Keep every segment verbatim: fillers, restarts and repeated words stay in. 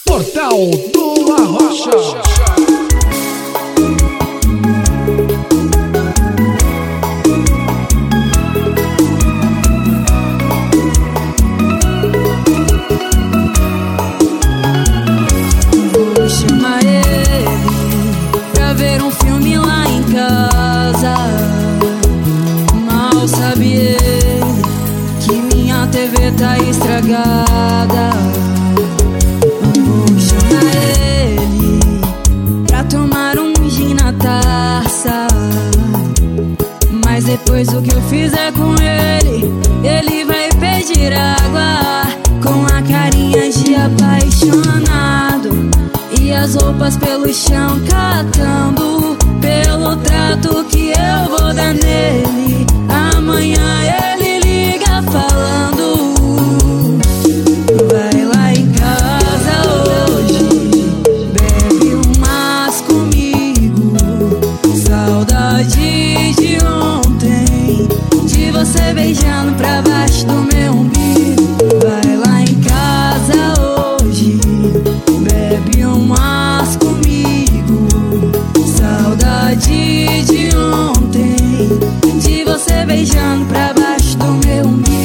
Portal do Arrocha. Vou chamar ele pra ver um filme lá em casa. Mal sabe ele que minha T V tá estragada. Vou chamar ele pra tomar um gin na taça. Mas depois o que eu fizer com ele, ele vai pedir água, com a carinha de apaixonado e as roupas pelo chão catando, pelo trato que eu vou dar nele. Amanhã ele liga falando: vai lá em casa hoje, bebe umas comigo. Saudade de ontem, de você beijando pra baixo do meu umbigo. Vai lá em casa hoje, bebe umas comigo. Saudade de ontem, de você beijando pra baixo do meu umbigo.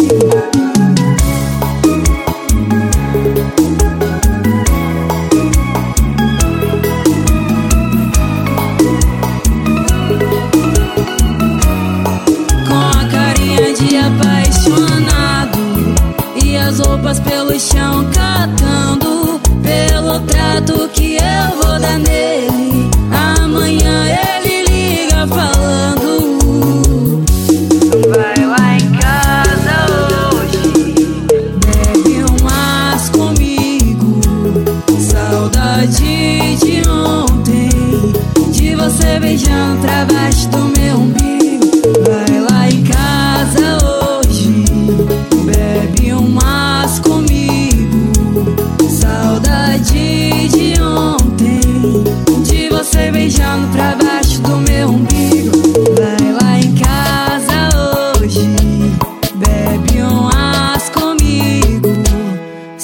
Com a carinha de apaixonado e as roupas pelo chão catando, pelo trato que eu vou dar nele. Amanhã ele liga falando: vai lá em casa hoje, bebe umas comigo. Saudade de ontem, de você beijando pra baixo do meu umbigo. Vai lá em casa hoje, bebe umas comigo. Saudade de ontem, de você beijando pra baixo do meu umbigo. Vai lá em casa hoje, bebe umas comigo.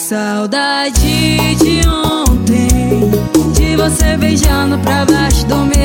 Saudade de ontem, de você beijando pra baixo do meu